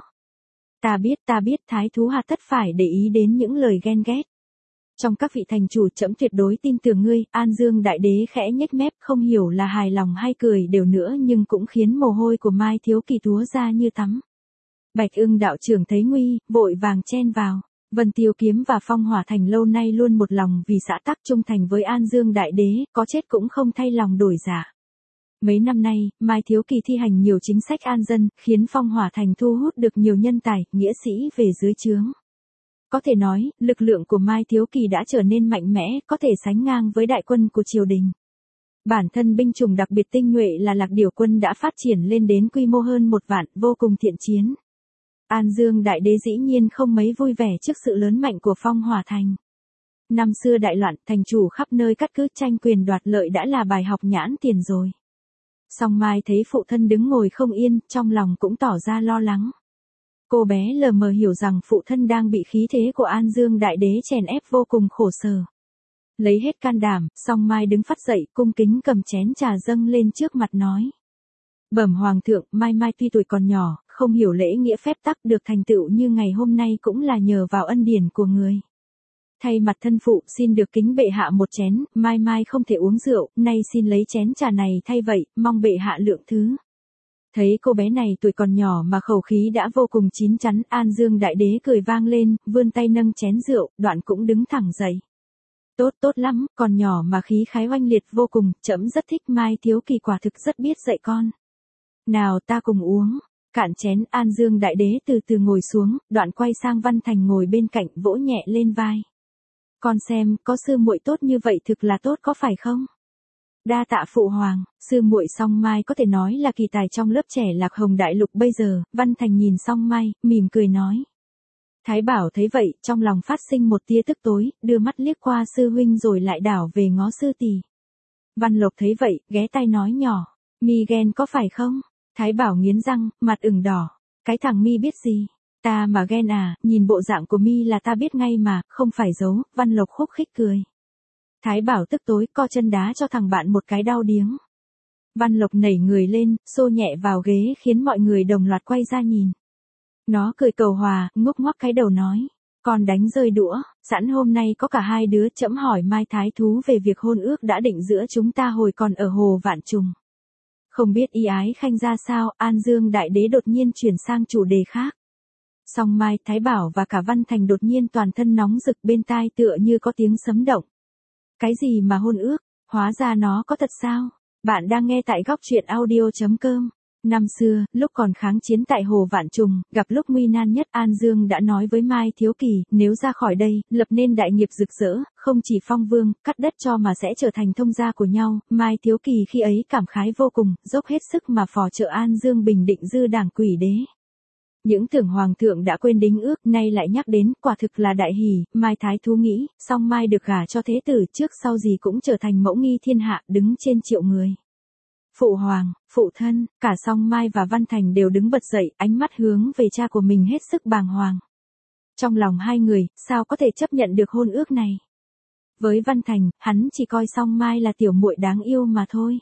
Ta biết, Thái Thú hà tất phải để ý đến những lời ghen ghét. Trong các vị thành chủ trẫm tuyệt đối tin tưởng ngươi. An Dương Đại Đế khẽ nhếch mép, không hiểu là hài lòng hay cười đều nữa nhưng cũng khiến mồ hôi của Mai Thiếu Kỳ túa ra như tắm. Bạch Ưng đạo trưởng thấy nguy, vội vàng chen vào. Vân Tiêu Kiếm và Phong Hỏa Thành lâu nay luôn một lòng vì xã tắc trung thành với An Dương Đại Đế, có chết cũng không thay lòng đổi dạ. Mấy năm nay, Mai Thiếu Kỳ thi hành nhiều chính sách an dân, khiến Phong Hỏa Thành thu hút được nhiều nhân tài, nghĩa sĩ về dưới trướng. Có thể nói, lực lượng của Mai Thiếu Kỳ đã trở nên mạnh mẽ, có thể sánh ngang với đại quân của triều đình. Bản thân binh chủng đặc biệt tinh nhuệ là Lạc Điểu quân đã phát triển lên đến quy mô hơn 1 vạn, vô cùng thiện chiến. An Dương Đại Đế dĩ nhiên không mấy vui vẻ trước sự lớn mạnh của Phong Hỏa Thành. Năm xưa đại loạn, thành chủ khắp nơi cắt cứ tranh quyền đoạt lợi đã là bài học nhãn tiền rồi. Song Mai thấy phụ thân đứng ngồi không yên, trong lòng cũng tỏ ra lo lắng. Cô bé lờ mờ hiểu rằng phụ thân đang bị khí thế của An Dương Đại Đế chèn ép vô cùng khổ sở. Lấy hết can đảm, Song Mai đứng phắt dậy, cung kính cầm chén trà dâng lên trước mặt nói. Bẩm Hoàng thượng, Mai tuy tuổi còn nhỏ, không hiểu lễ nghĩa phép tắc, được thành tựu như ngày hôm nay cũng là nhờ vào ân điển của người. Thay mặt thân phụ xin được kính bệ hạ một chén, Mai không thể uống rượu, nay xin lấy chén trà này thay vậy, mong bệ hạ lượng thứ. Thấy cô bé này tuổi còn nhỏ mà khẩu khí đã vô cùng chín chắn, An Dương Đại Đế cười vang lên, vươn tay nâng chén rượu, đoạn cũng đứng thẳng dậy. Tốt tốt lắm, còn nhỏ mà khí khái oanh liệt vô cùng, trẫm rất thích Mai Thiếu Kỳ quả thực rất biết dạy con. Nào ta cùng uống. Cạn chén An Dương Đại Đế từ từ ngồi xuống, đoạn quay sang Văn Thành ngồi bên cạnh vỗ nhẹ lên vai. Con xem, có sư muội tốt như vậy thực là tốt có phải không? Đa tạ phụ hoàng, sư muội Song Mai có thể nói là kỳ tài trong lớp trẻ Lạc Hồng Đại Lục bây giờ, Văn Thành nhìn Song Mai, mỉm cười nói. Thái Bảo thấy vậy, trong lòng phát sinh một tia tức tối, đưa mắt liếc qua sư huynh rồi lại đảo về ngó sư tỷ. Văn Lộc thấy vậy, ghé tai nói nhỏ, mi ghen có phải không? Thái Bảo nghiến răng, mặt ửng đỏ. Cái thằng mi biết gì? Ta mà ghen à, nhìn bộ dạng của mi là ta biết ngay mà, không phải giấu, Văn Lộc khúc khích cười. Thái Bảo tức tối, co chân đá cho thằng bạn một cái đau điếng. Văn Lộc nảy người lên, xô nhẹ vào ghế khiến mọi người đồng loạt quay ra nhìn. Nó cười cầu hòa, ngốc ngoắc cái đầu nói. Con đánh rơi đũa, sẵn hôm nay có cả hai đứa trẫm hỏi Mai Thái Thú về việc hôn ước đã định giữa chúng ta hồi còn ở Hồ Vạn Trùng. Không biết y ái khanh ra sao, An Dương Đại Đế đột nhiên chuyển sang chủ đề khác. Song Mai, Thái Bảo và cả Văn Thành đột nhiên toàn thân nóng rực bên tai tựa như có tiếng sấm động. Cái gì mà hôn ước, hóa ra nó có thật sao? Bạn đang nghe tại góc truyện audio.com. Năm xưa, lúc còn kháng chiến tại Hồ Vạn Trùng, gặp lúc nguy nan nhất An Dương đã nói với Mai Thiếu Kỳ, nếu ra khỏi đây, lập nên đại nghiệp rực rỡ, không chỉ phong vương, cắt đất cho mà sẽ trở thành thông gia của nhau. Mai Thiếu Kỳ khi ấy cảm khái vô cùng, dốc hết sức mà phò trợ An Dương bình định dư đảng quỷ đế. Những tưởng hoàng thượng đã quên đính ước, nay lại nhắc đến, quả thực là đại hỷ. Mai Thái Thú nghĩ, song Mai được gả cho thế tử trước sau gì cũng trở thành mẫu nghi thiên hạ, đứng trên triệu người. Phụ hoàng, phụ thân, cả Song Mai và Văn Thành đều đứng bật dậy, ánh mắt hướng về cha của mình hết sức bàng hoàng. Trong lòng hai người, sao có thể chấp nhận được hôn ước này? Với Văn Thành, hắn chỉ coi Song Mai là tiểu muội đáng yêu mà thôi.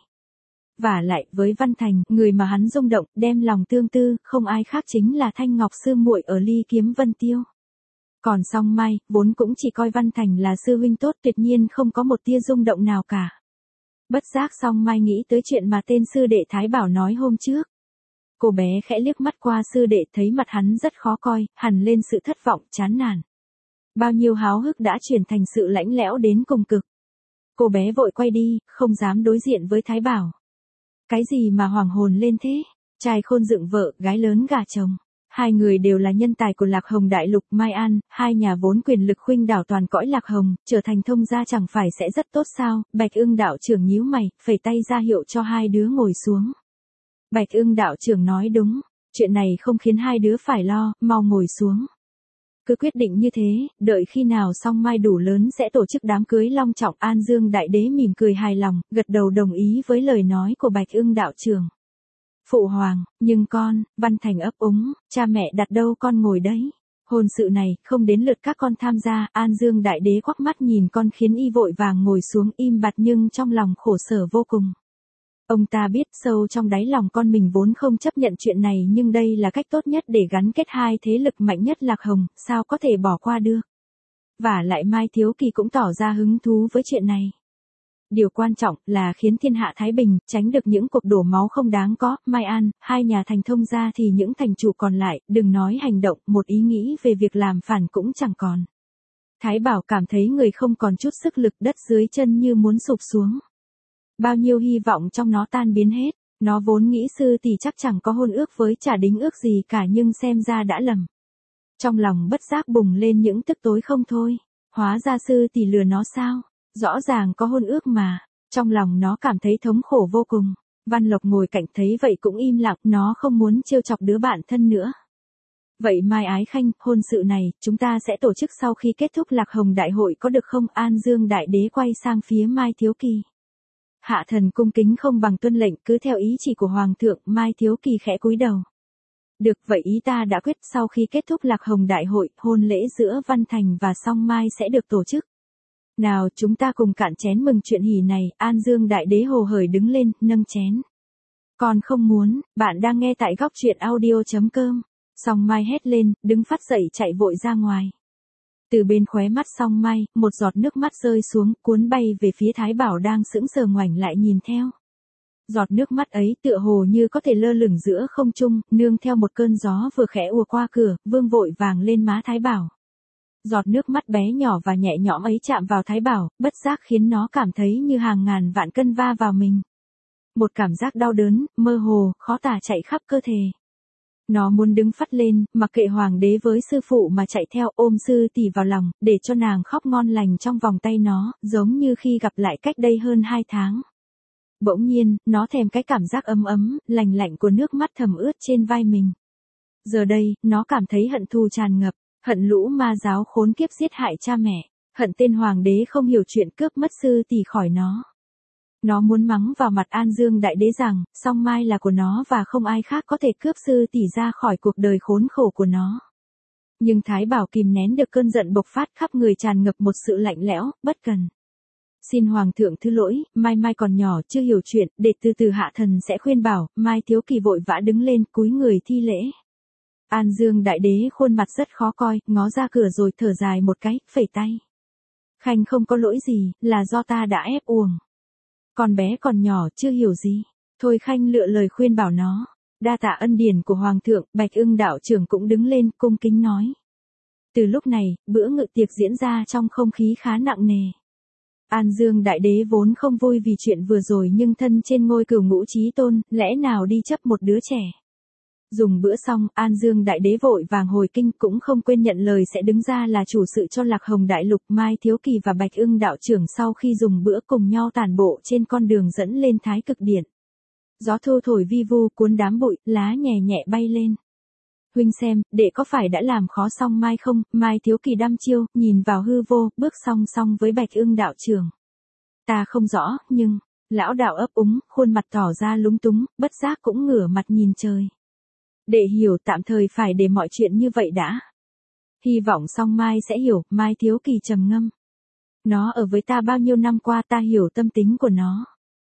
Vả lại, với Văn Thành, người mà hắn rung động, đem lòng tương tư, không ai khác chính là Thanh Ngọc sư muội ở Ly Kiếm Vân Tiêu. Còn Song Mai, vốn cũng chỉ coi Văn Thành là sư huynh tốt, tuyệt nhiên không có một tia rung động nào cả. Bất giác Song Mai nghĩ tới chuyện mà tên sư đệ Thái Bảo nói hôm trước. Cô bé khẽ liếc mắt qua sư đệ, thấy mặt hắn rất khó coi, hằn lên sự thất vọng, chán nản. Bao nhiêu háo hức đã chuyển thành sự lãnh lẽo đến cùng cực. Cô bé vội quay đi, không dám đối diện với Thái Bảo. Cái gì mà hoàng hồn lên thế? Trai khôn dựng vợ, gái lớn gả chồng. Hai người đều là nhân tài của Lạc Hồng Đại Lục, Mai An, hai nhà vốn quyền lực khuynh đảo toàn cõi Lạc Hồng, trở thành thông gia chẳng phải sẽ rất tốt sao? Bạch Ưng đạo trưởng nhíu mày, phẩy tay ra hiệu cho hai đứa ngồi xuống. Bạch Ưng đạo trưởng nói đúng, chuyện này không khiến hai đứa phải lo, mau ngồi xuống. Cứ quyết định như thế, đợi khi nào Song Mai đủ lớn sẽ tổ chức đám cưới long trọng. An Dương Đại Đế mỉm cười hài lòng, gật đầu đồng ý với lời nói của Bạch Ưng đạo trưởng. Phụ hoàng, nhưng con, Văn Thành ấp úng, cha mẹ đặt đâu con ngồi đấy. Hôn sự này, không đến lượt các con tham gia. An Dương Đại Đế quắc mắt nhìn con khiến y vội vàng ngồi xuống im bặt nhưng trong lòng khổ sở vô cùng. Ông ta biết sâu trong đáy lòng con mình vốn không chấp nhận chuyện này, nhưng đây là cách tốt nhất để gắn kết hai thế lực mạnh nhất Lạc Hồng, sao có thể bỏ qua được. Vả lại Mai Thiếu Kỳ cũng tỏ ra hứng thú với chuyện này. Điều quan trọng là khiến thiên hạ thái bình, tránh được những cuộc đổ máu không đáng có. Mai An, hai nhà thành thông gia thì những thành chủ còn lại, đừng nói hành động, một ý nghĩ về việc làm phản cũng chẳng còn. Thái Bảo cảm thấy người không còn chút sức lực, đất dưới chân như muốn sụp xuống. Bao nhiêu hy vọng trong nó tan biến hết. Nó vốn nghĩ sư tỷ chắc chẳng có hôn ước với chả đính ước gì cả, nhưng xem ra đã lầm. Trong lòng bất giác bùng lên những tức tối không thôi. Hóa ra sư tỷ lừa nó sao? Rõ ràng có hôn ước mà. Trong lòng nó cảm thấy thống khổ vô cùng. Văn Lộc ngồi cạnh thấy vậy cũng im lặng, nó không muốn trêu chọc đứa bạn thân nữa. Vậy Mai Ái Khanh, hôn sự này, chúng ta sẽ tổ chức sau khi kết thúc Lạc Hồng Đại hội có được không? An Dương Đại Đế quay sang phía Mai Thiếu Kỳ. Hạ thần cung kính không bằng tuân lệnh, cứ theo ý chỉ của Hoàng thượng. Mai Thiếu Kỳ khẽ cúi đầu. Được, vậy ý ta đã quyết, sau khi kết thúc Lạc Hồng Đại hội, hôn lễ giữa Văn Thành và Song Mai sẽ được tổ chức. Nào chúng ta cùng cạn chén mừng chuyện hỉ này. An Dương Đại Đế hồ hởi đứng lên, nâng chén. Con không muốn. Bạn đang nghe tại góc truyện audio.com. Song Mai hét lên, đứng phát dậy chạy vội ra ngoài. Từ bên khóe mắt Song Mai, một giọt nước mắt rơi xuống, cuốn bay về phía Thái Bảo đang sững sờ ngoảnh lại nhìn theo. Giọt nước mắt ấy tựa hồ như có thể lơ lửng giữa không trung, nương theo một cơn gió vừa khẽ ùa qua cửa, vương vội vàng lên má Thái Bảo. Giọt nước mắt bé nhỏ và nhẹ nhõm ấy chạm vào Thái Bảo, bất giác khiến nó cảm thấy như hàng ngàn vạn cân va vào mình. Một cảm giác đau đớn, mơ hồ, khó tả chạy khắp cơ thể. Nó muốn đứng phắt lên, mặc kệ hoàng đế với sư phụ mà chạy theo ôm sư tỷ vào lòng, để cho nàng khóc ngon lành trong vòng tay nó, giống như khi gặp lại cách đây hơn 2 tháng. Bỗng nhiên, nó thèm cái cảm giác ấm ấm, lành lạnh của nước mắt thầm ướt trên vai mình. Giờ đây, nó cảm thấy hận thù tràn ngập, hận lũ ma giáo khốn kiếp giết hại cha mẹ, hận tên hoàng đế không hiểu chuyện cướp mất sư tỷ khỏi nó. Nó muốn mắng vào mặt An Dương Đại Đế rằng, song mai là của nó và không ai khác có thể cướp sư tỷ ra khỏi cuộc đời khốn khổ của nó. Nhưng Thái Bảo kìm nén được cơn giận bộc phát, khắp người tràn ngập một sự lạnh lẽo, bất cần. Xin Hoàng thượng thứ lỗi, Mai Mai còn nhỏ chưa hiểu chuyện, để từ từ hạ thần sẽ khuyên bảo. Mai Thiếu Kỳ vội vã đứng lên cúi người thi lễ. An Dương Đại Đế khuôn mặt rất khó coi, ngó ra cửa rồi thở dài một cái, phẩy tay. Khanh không có lỗi gì, là do ta đã ép uổng. Con bé còn nhỏ chưa hiểu gì. Thôi Khanh lựa lời khuyên bảo nó. Đa tạ ân điển của Hoàng thượng, Bạch Ưng đạo trưởng cũng đứng lên cung kính nói. Từ lúc này, bữa ngự tiệc diễn ra trong không khí khá nặng nề. An Dương Đại Đế vốn không vui vì chuyện vừa rồi nhưng thân trên ngôi cửu ngũ chí tôn, lẽ nào đi chấp một đứa trẻ. Dùng bữa xong, An Dương Đại Đế vội vàng hồi kinh cũng không quên nhận lời sẽ đứng ra là chủ sự cho Lạc Hồng Đại Lục. Mai Thiếu Kỳ và Bạch Ưng đạo trưởng sau khi dùng bữa cùng nhau tản bộ trên con đường dẫn lên Thái Cực Điện. Gió thu thổi vi vu cuốn đám bụi, lá nhẹ nhẹ bay lên. Huynh xem, đệ có phải đã làm khó song Mai không? Mai Thiếu Kỳ đăm chiêu, nhìn vào hư vô, bước song song với Bạch Ưng đạo trưởng. Ta không rõ, nhưng, lão đạo ấp úng, khuôn mặt tỏ ra lúng túng, bất giác cũng ngửa mặt nhìn trời. Đệ hiểu tạm thời phải để mọi chuyện như vậy đã. Hy vọng song Mai sẽ hiểu, Mai Thiếu Kỳ trầm ngâm. Nó ở với ta bao nhiêu năm qua ta hiểu tâm tính của nó.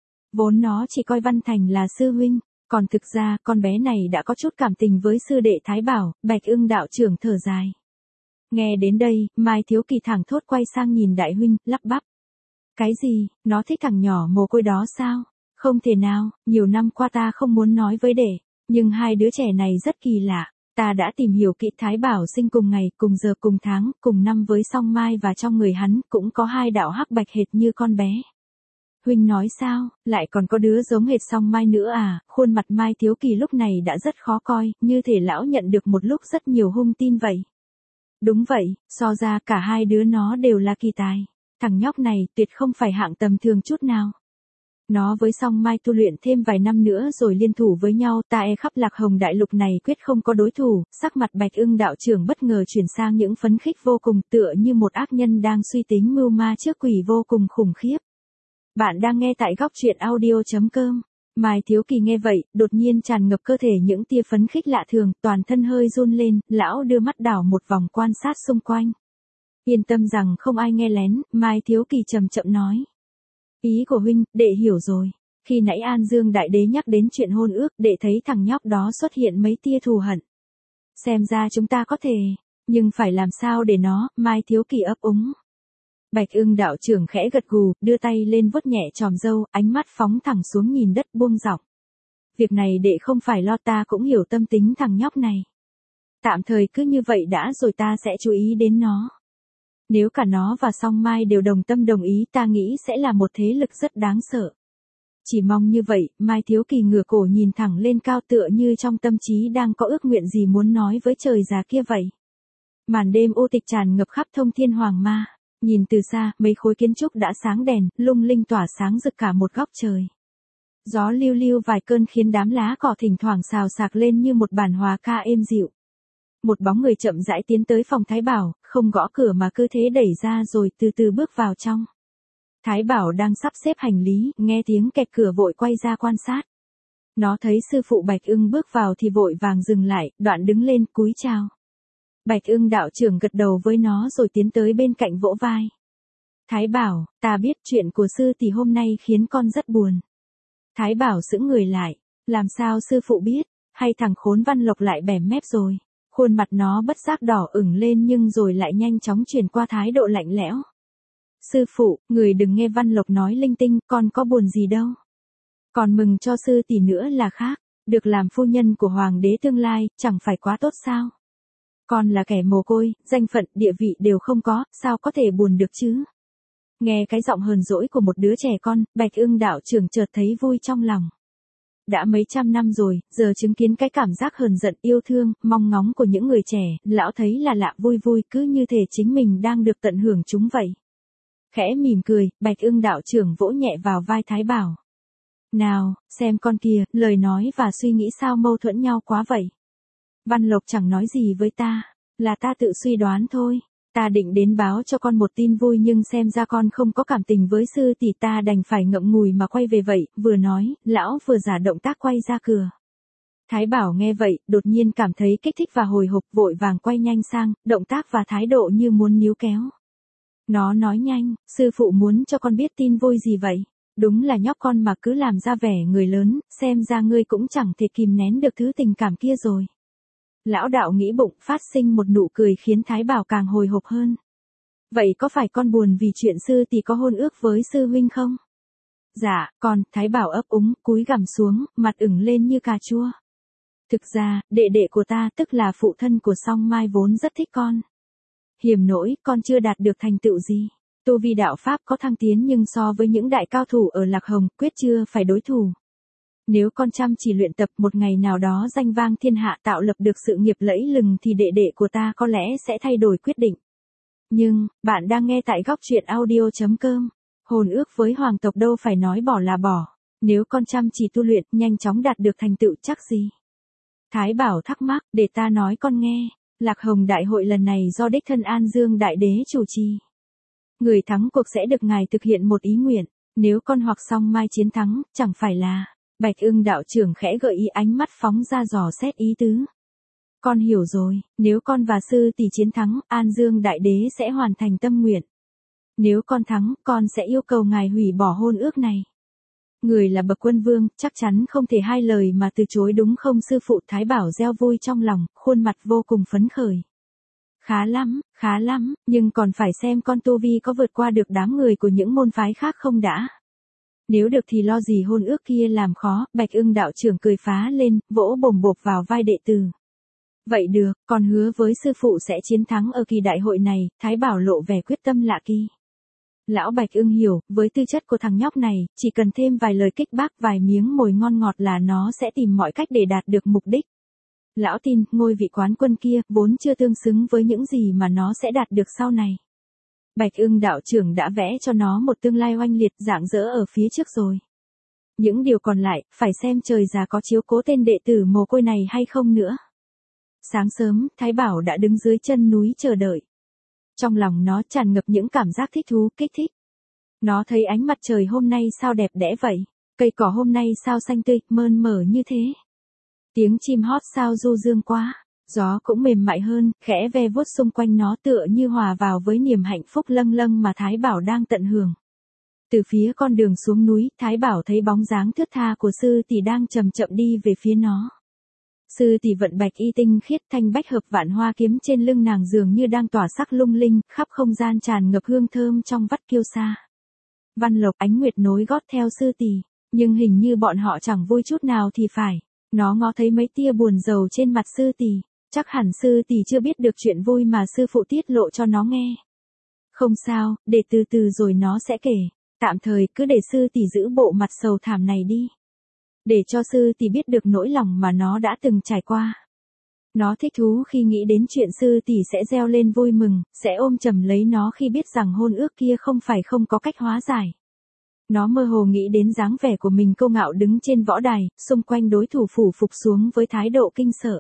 Vốn nó chỉ coi Văn Thành là sư huynh, còn thực ra con bé này đã có chút cảm tình với sư đệ Thái Bảo. Bạch Ưng đạo trưởng thở dài. Nghe đến đây, Mai Thiếu Kỳ thẳng thốt quay sang nhìn đại huynh, lắp bắp. Cái gì, nó thích thằng nhỏ mồ côi đó sao? Không thể nào, nhiều năm qua ta không muốn nói với đệ, nhưng hai đứa trẻ này rất kỳ lạ. Ta đã tìm hiểu kỹ, Thái Bảo sinh cùng ngày, cùng giờ, cùng tháng, cùng năm với song Mai và trong người hắn cũng có hai đạo hắc bạch hệt như con bé. Huynh nói sao, lại còn có đứa giống hệt song Mai nữa à? Khuôn mặt Mai Thiếu Kỳ lúc này đã rất khó coi, như thể lão nhận được một lúc rất nhiều hung tin vậy. Đúng vậy, so ra cả hai đứa nó đều là kỳ tài. Thằng nhóc này tuyệt không phải hạng tầm thường chút nào. Nó với song Mai tu luyện thêm vài năm nữa rồi liên thủ với nhau, ta e khắp Lạc Hồng Đại Lục này quyết không có đối thủ. Sắc mặt Bạch Ưng đạo trưởng bất ngờ chuyển sang những phấn khích vô cùng, tựa như một ác nhân đang suy tính mưu ma trước quỷ vô cùng khủng khiếp. Bạn đang nghe tại góc truyện audio.com. Mai Thiếu Kỳ nghe vậy, đột nhiên tràn ngập cơ thể những tia phấn khích lạ thường, toàn thân hơi run lên, lão đưa mắt đảo một vòng quan sát xung quanh. Yên tâm rằng không ai nghe lén, Mai Thiếu Kỳ chậm chậm nói. Ý của huynh, đệ hiểu rồi. Khi nãy An Dương Đại Đế nhắc đến chuyện hôn ước, đệ thấy thằng nhóc đó xuất hiện mấy tia thù hận. Xem ra chúng ta có thể, nhưng phải làm sao để nó, Mai Thiếu Kỳ ấp úng. Bạch Ưng đạo trưởng khẽ gật gù, đưa tay lên vuốt nhẹ chòm râu, ánh mắt phóng thẳng xuống nhìn đất buông giọng. Việc này đệ không phải lo, ta cũng hiểu tâm tính thằng nhóc này. Tạm thời cứ như vậy đã rồi ta sẽ chú ý đến nó. Nếu cả nó và song Mai đều đồng tâm đồng ý ta nghĩ sẽ là một thế lực rất đáng sợ. Chỉ mong như vậy, Mai Thiếu Kỳ ngửa cổ nhìn thẳng lên cao tựa như trong tâm trí đang có ước nguyện gì muốn nói với trời già kia vậy. Màn đêm u tịch tràn ngập khắp Thông Thiên Hoàng Ma. Nhìn từ xa, mấy khối kiến trúc đã sáng đèn, lung linh tỏa sáng rực cả một góc trời. Gió lưu lưu vài cơn khiến đám lá cỏ thỉnh thoảng xào xạc lên như một bản hòa ca êm dịu. Một bóng người chậm rãi tiến tới phòng Thái Bảo, không gõ cửa mà cứ thế đẩy ra rồi từ từ bước vào trong. Thái Bảo đang sắp xếp hành lý, nghe tiếng kẹt cửa vội quay ra quan sát. Nó thấy sư phụ Bạch Ưng bước vào thì vội vàng dừng lại, đoạn đứng lên cúi chào. Bạch Ưng đạo trưởng gật đầu với nó rồi tiến tới bên cạnh vỗ vai. Thái Bảo, ta biết chuyện của sư tỷ hôm nay khiến con rất buồn. Thái Bảo sững người lại, làm sao sư phụ biết, hay thằng khốn Văn Lộc lại bẻm mép rồi. Khuôn mặt nó bất giác đỏ ửng lên nhưng rồi lại nhanh chóng chuyển qua thái độ lạnh lẽo. Sư phụ, người đừng nghe Văn Lộc nói linh tinh, con có buồn gì đâu. Còn mừng cho sư tỷ nữa là khác, được làm phu nhân của hoàng đế tương lai, chẳng phải quá tốt sao. Con là kẻ mồ côi, danh phận, địa vị đều không có, sao có thể buồn được chứ? Nghe cái giọng hờn dỗi của một đứa trẻ con, Bạch Ưng đạo trưởng chợt thấy vui trong lòng. Đã mấy trăm năm rồi, giờ chứng kiến cái cảm giác hờn giận yêu thương, mong ngóng của những người trẻ, lão thấy là lạ vui vui, cứ như thể chính mình đang được tận hưởng chúng vậy. Khẽ mỉm cười, Bạch Ưng đạo trưởng vỗ nhẹ vào vai Thái Bảo. Nào, xem con kìa, lời nói và suy nghĩ sao mâu thuẫn nhau quá vậy. Văn Lộc chẳng nói gì với ta, là ta tự suy đoán thôi. Ta định đến báo cho con một tin vui nhưng xem ra con không có cảm tình với sư tỷ, ta đành phải ngậm ngùi mà quay về vậy, vừa nói, lão vừa giả động tác quay ra cửa. Thái Bảo nghe vậy, đột nhiên cảm thấy kích thích và hồi hộp, vội vàng quay nhanh sang, động tác và thái độ như muốn níu kéo. Nó nói nhanh, sư phụ muốn cho con biết tin vui gì vậy? Đúng là nhóc con mà cứ làm ra vẻ người lớn, xem ra ngươi cũng chẳng thể kìm nén được thứ tình cảm kia rồi. Lão đạo nghĩ bụng, phát sinh một nụ cười khiến Thái Bảo càng hồi hộp hơn. Vậy có phải con buồn vì chuyện sư tỷ có hôn ước với sư huynh không? Dạ, con, Thái Bảo ấp úng, cúi gằm xuống, mặt ửng lên như cà chua. Thực ra, đệ đệ của ta tức là phụ thân của Song Mai vốn rất thích con. Hiểm nỗi, con chưa đạt được thành tựu gì. Tu vi đạo Pháp có thăng tiến nhưng so với những đại cao thủ ở Lạc Hồng, quyết chưa phải đối thủ. Nếu con chăm chỉ luyện tập, một ngày nào đó danh vang thiên hạ, tạo lập được sự nghiệp lẫy lừng thì đệ đệ của ta có lẽ sẽ thay đổi quyết định. Nhưng, bạn đang nghe tại góc truyện audio.com. Hôn ước với hoàng tộc đâu phải nói bỏ là bỏ. Nếu con chăm chỉ tu luyện, nhanh chóng đạt được thành tựu chắc gì. Thái Bảo thắc mắc, để ta nói con nghe. Lạc Hồng đại hội lần này do đích thân An Dương Đại Đế chủ trì. Người thắng cuộc sẽ được ngài thực hiện một ý nguyện. Nếu con hoặc Song Mai chiến thắng, chẳng phải là... Bạch Ưng đạo trưởng khẽ gợi ý, ánh mắt phóng ra dò xét ý tứ. Con hiểu rồi, nếu con và sư tỷ chiến thắng, An Dương Đại Đế sẽ hoàn thành tâm nguyện. Nếu con thắng, con sẽ yêu cầu ngài hủy bỏ hôn ước này. Người là bậc quân vương, chắc chắn không thể hai lời mà từ chối đúng không sư phụ? Thái Bảo reo vui trong lòng, khuôn mặt vô cùng phấn khởi. Khá lắm, nhưng còn phải xem con tu vi có vượt qua được đám người của những môn phái khác không đã. Nếu được thì lo gì hôn ước kia làm khó. Bạch Ưng đạo trưởng cười phá lên, vỗ bồm bộp vào vai đệ tử. Vậy được, con hứa với sư phụ sẽ chiến thắng ở kỳ đại hội này. Thái Bảo lộ vẻ quyết tâm lạ kỳ. Lão Bạch Ưng hiểu, với tư chất của thằng nhóc này, chỉ cần thêm vài lời kích bác, vài miếng mồi ngon ngọt là nó sẽ tìm mọi cách để đạt được mục đích. Lão tin, ngôi vị quán quân kia, vốn chưa tương xứng với những gì mà nó sẽ đạt được sau này. Bạch Ưng đạo trưởng đã vẽ cho nó một tương lai oanh liệt, rạng rỡ ở phía trước rồi. Những điều còn lại, phải xem trời già có chiếu cố tên đệ tử mồ côi này hay không nữa. Sáng sớm, Thái Bảo đã đứng dưới chân núi chờ đợi. Trong lòng nó tràn ngập những cảm giác thích thú, kích thích. Nó thấy ánh mặt trời hôm nay sao đẹp đẽ vậy, cây cỏ hôm nay sao xanh tươi, mơn mởn như thế. Tiếng chim hót sao du dương quá, gió cũng mềm mại hơn, khẽ ve vuốt xung quanh nó tựa như hòa vào với niềm hạnh phúc lâng lâng mà Thái Bảo đang tận hưởng. Từ phía con đường xuống núi, Thái Bảo thấy bóng dáng thướt tha của sư tỷ đang chậm chậm đi về phía nó. Sư tỷ vận bạch y tinh khiết, thanh bách hợp vạn hoa kiếm trên lưng nàng dường như đang tỏa sắc lung linh, khắp không gian tràn ngập hương thơm trong vắt kiêu sa. Văn Lộc, Ánh Nguyệt nối gót theo sư tỷ, nhưng hình như bọn họ chẳng vui chút nào thì phải. Nó ngó thấy mấy tia buồn rầu trên mặt sư tỷ, chắc hẳn sư tỷ chưa biết được chuyện vui mà sư phụ tiết lộ cho nó nghe. Không sao, để từ từ rồi nó sẽ kể, tạm thời cứ để sư tỷ giữ bộ mặt sầu thảm này đi. Để cho sư tỷ biết được nỗi lòng mà nó đã từng trải qua. Nó thích thú khi nghĩ đến chuyện sư tỷ sẽ reo lên vui mừng, sẽ ôm chầm lấy nó khi biết rằng hôn ước kia không phải không có cách hóa giải. Nó mơ hồ nghĩ đến dáng vẻ của mình kiêu ngạo đứng trên võ đài, xung quanh đối thủ phủ phục xuống với thái độ kinh sợ.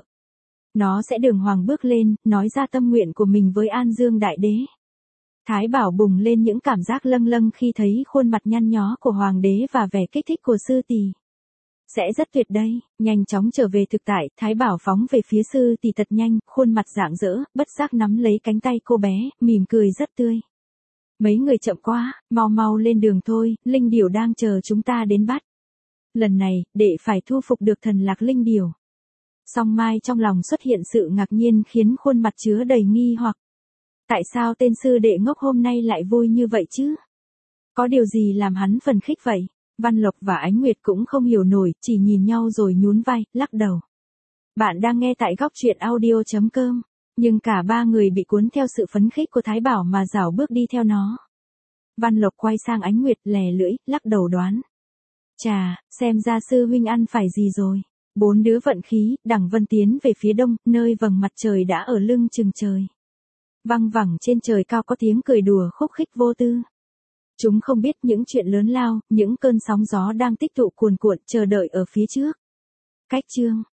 Nó sẽ đường hoàng bước lên, nói ra tâm nguyện của mình với An Dương Đại Đế. Thái Bảo bùng lên những cảm giác lâng lâng khi thấy khuôn mặt nhăn nhó của hoàng đế và vẻ kích thích của sư tỷ. Sẽ rất tuyệt đây, nhanh chóng trở về thực tại, Thái Bảo phóng về phía sư tỷ thật nhanh, khuôn mặt rạng rỡ, bất giác nắm lấy cánh tay cô bé, mỉm cười rất tươi. Mấy người chậm quá, mau mau lên đường thôi, linh điểu đang chờ chúng ta đến bắt. Lần này, đệ phải thu phục được thần lạc linh điểu. Song Mai trong lòng xuất hiện sự ngạc nhiên khiến khuôn mặt chứa đầy nghi hoặc. Tại sao tên sư đệ ngốc hôm nay lại vui như vậy chứ? Có điều gì làm hắn phấn khích vậy? Văn Lộc và Ánh Nguyệt cũng không hiểu nổi, chỉ nhìn nhau rồi nhún vai, lắc đầu. Bạn đang nghe tại góc truyện audio.com. Nhưng cả ba người bị cuốn theo sự phấn khích của Thái Bảo mà rảo bước đi theo nó. Văn Lộc quay sang Ánh Nguyệt lè lưỡi, lắc đầu đoán. Chà, xem ra sư huynh ăn phải gì rồi. Bốn đứa vận khí, đằng Vân tiến về phía đông, nơi vầng mặt trời đã ở lưng chừng trời. Văng vẳng trên trời cao có tiếng cười đùa khúc khích vô tư. Chúng không biết những chuyện lớn lao, những cơn sóng gió đang tích tụ cuồn cuộn chờ đợi ở phía trước. Cách chương